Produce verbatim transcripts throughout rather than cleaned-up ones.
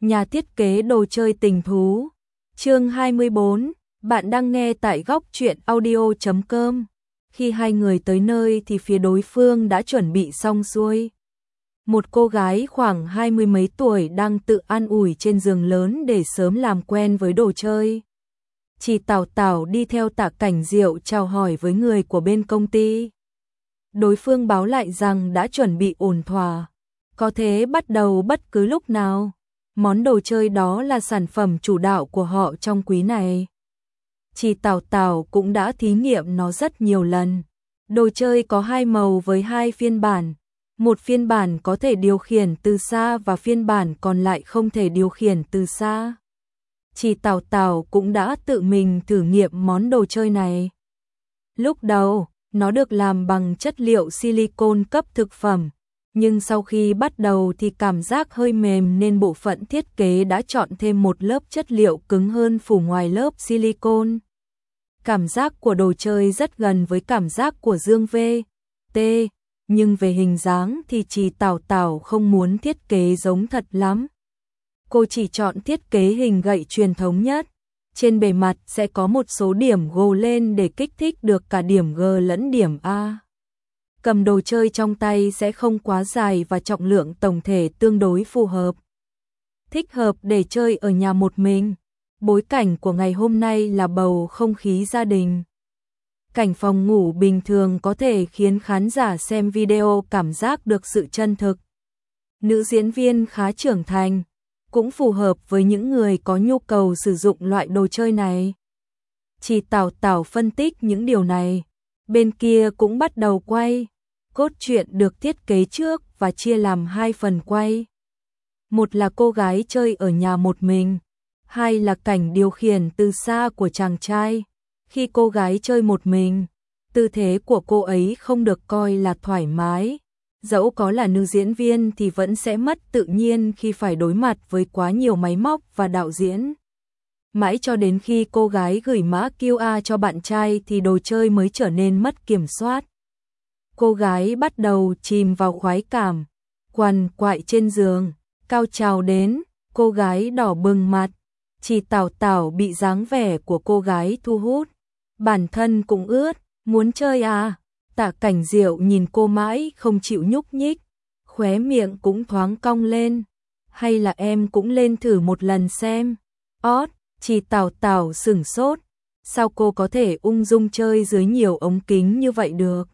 Nhà thiết kế đồ chơi tình thú. Chương hai mươi bốn, bạn đang nghe tại góc truyện audio chấm com. Khi hai người tới nơi thì phía đối phương đã chuẩn bị xong xuôi. Một cô gái khoảng hai mươi mấy tuổi đang tự an ủi trên giường lớn để sớm làm quen với đồ chơi. Chị Tảo Tảo đi theo Tạ Cảnh Diệu chào hỏi với người của bên công ty. Đối phương báo lại rằng đã chuẩn bị ổn thỏa, có thể bắt đầu bất cứ lúc nào. Món đồ chơi đó là sản phẩm chủ đạo của họ trong quý này. Chị Tảo Tảo cũng đã thí nghiệm nó rất nhiều lần. Đồ chơi có hai màu với hai phiên bản. Một phiên bản có thể điều khiển từ xa và phiên bản còn lại không thể điều khiển từ xa. Chị Tảo Tảo cũng đã tự mình thử nghiệm món đồ chơi này. Lúc đầu, nó được làm bằng chất liệu silicon cấp thực phẩm, nhưng sau khi bắt đầu thì cảm giác hơi mềm nên bộ phận thiết kế đã chọn thêm một lớp chất liệu cứng hơn phủ ngoài lớp silicon. Cảm giác của đồ chơi rất gần với cảm giác của Dương vê tê, nhưng về hình dáng thì chị Tảo Tảo không muốn thiết kế giống thật lắm. Cô chỉ chọn thiết kế hình gậy truyền thống nhất. Trên bề mặt sẽ có một số điểm gồ lên để kích thích được cả điểm G lẫn điểm A. Cầm đồ chơi trong tay sẽ không quá dài và trọng lượng tổng thể tương đối phù hợp. Thích hợp để chơi ở nhà một mình. Bối cảnh của ngày hôm nay là bầu không khí gia đình. Cảnh phòng ngủ bình thường có thể khiến khán giả xem video cảm giác được sự chân thực. Nữ diễn viên khá trưởng thành, cũng phù hợp với những người có nhu cầu sử dụng loại đồ chơi này. Chị Tảo Tảo phân tích những điều này. Bên kia cũng bắt đầu quay. Cốt truyện được thiết kế trước và chia làm hai phần quay. Một là cô gái chơi ở nhà một mình. Hai là cảnh điều khiển từ xa của chàng trai. Khi cô gái chơi một mình, tư thế của cô ấy không được coi là thoải mái. Dẫu có là nữ diễn viên thì vẫn sẽ mất tự nhiên khi phải đối mặt với quá nhiều máy móc và đạo diễn. Mãi cho đến khi cô gái gửi mã quy rờ cho bạn trai thì đồ chơi mới trở nên mất kiểm soát. Cô gái bắt đầu chìm vào khoái cảm, quằn quại trên giường, cao trào đến, cô gái đỏ bừng mặt. Chị Tảo Tảo bị dáng vẻ của cô gái thu hút, bản thân cũng ướt, muốn chơi à? Tạ Cảnh Diệu nhìn cô mãi không chịu nhúc nhích, khóe miệng cũng thoáng cong lên. Hay là em cũng lên thử một lần xem. Ót, chị Tảo Tảo sửng sốt, sao cô có thể ung dung chơi dưới nhiều ống kính như vậy được?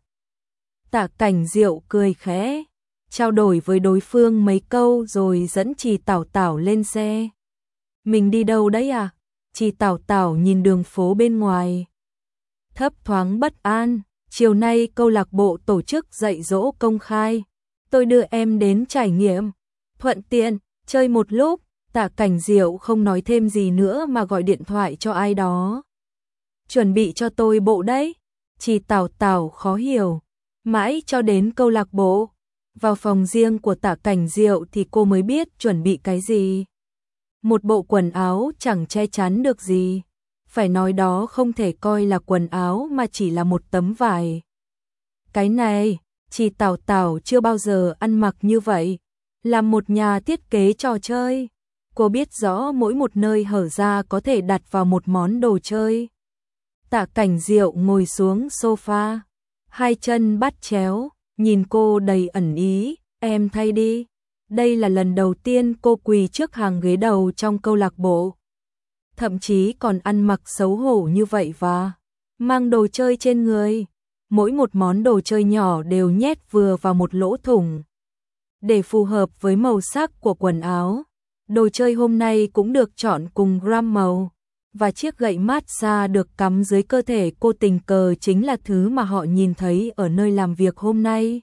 Tạ Cảnh Diệu cười khẽ, trao đổi với đối phương mấy câu rồi dẫn chị Tảo Tảo lên xe. Mình đi đâu đấy à? Chị Tảo Tảo nhìn đường phố bên ngoài, thấp thoáng bất an. Chiều nay câu lạc bộ tổ chức dạy dỗ công khai. Tôi đưa em đến trải nghiệm. Thuận tiện, chơi một lúc. Tạ Cảnh Diệu không nói thêm gì nữa mà gọi điện thoại cho ai đó. Chuẩn bị cho tôi bộ đấy. Chị Tảo Tảo khó hiểu. Mãi cho đến câu lạc bộ. Vào phòng riêng của Tạ Cảnh Diệu thì cô mới biết chuẩn bị cái gì. Một bộ quần áo chẳng che chắn được gì. Phải nói đó không thể coi là quần áo mà chỉ là một tấm vải. Cái này, chị Tảo Tảo chưa bao giờ ăn mặc như vậy. Là một nhà thiết kế trò chơi, cô biết rõ mỗi một nơi hở ra có thể đặt vào một món đồ chơi. Tạ Cảnh Diệu ngồi xuống sofa, hai chân bắt chéo, nhìn cô đầy ẩn ý, em thay đi. Đây là lần đầu tiên cô quỳ trước hàng ghế đầu trong câu lạc bộ. Thậm chí còn ăn mặc xấu hổ như vậy và mang đồ chơi trên người. Mỗi một món đồ chơi nhỏ đều nhét vừa vào một lỗ thủng. Để phù hợp với màu sắc của quần áo, đồ chơi hôm nay cũng được chọn cùng gam màu. Và chiếc gậy massage được cắm dưới cơ thể cô tình cờ chính là thứ mà họ nhìn thấy ở nơi làm việc hôm nay.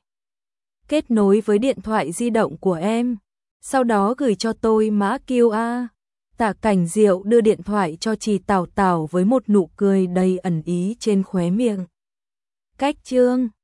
Kết nối với điện thoại di động của em, sau đó gửi cho tôi mã quy rờ. Tạ Cảnh Diệu đưa điện thoại cho chị Tảo Tảo với một nụ cười đầy ẩn ý trên khóe miệng. Cách chương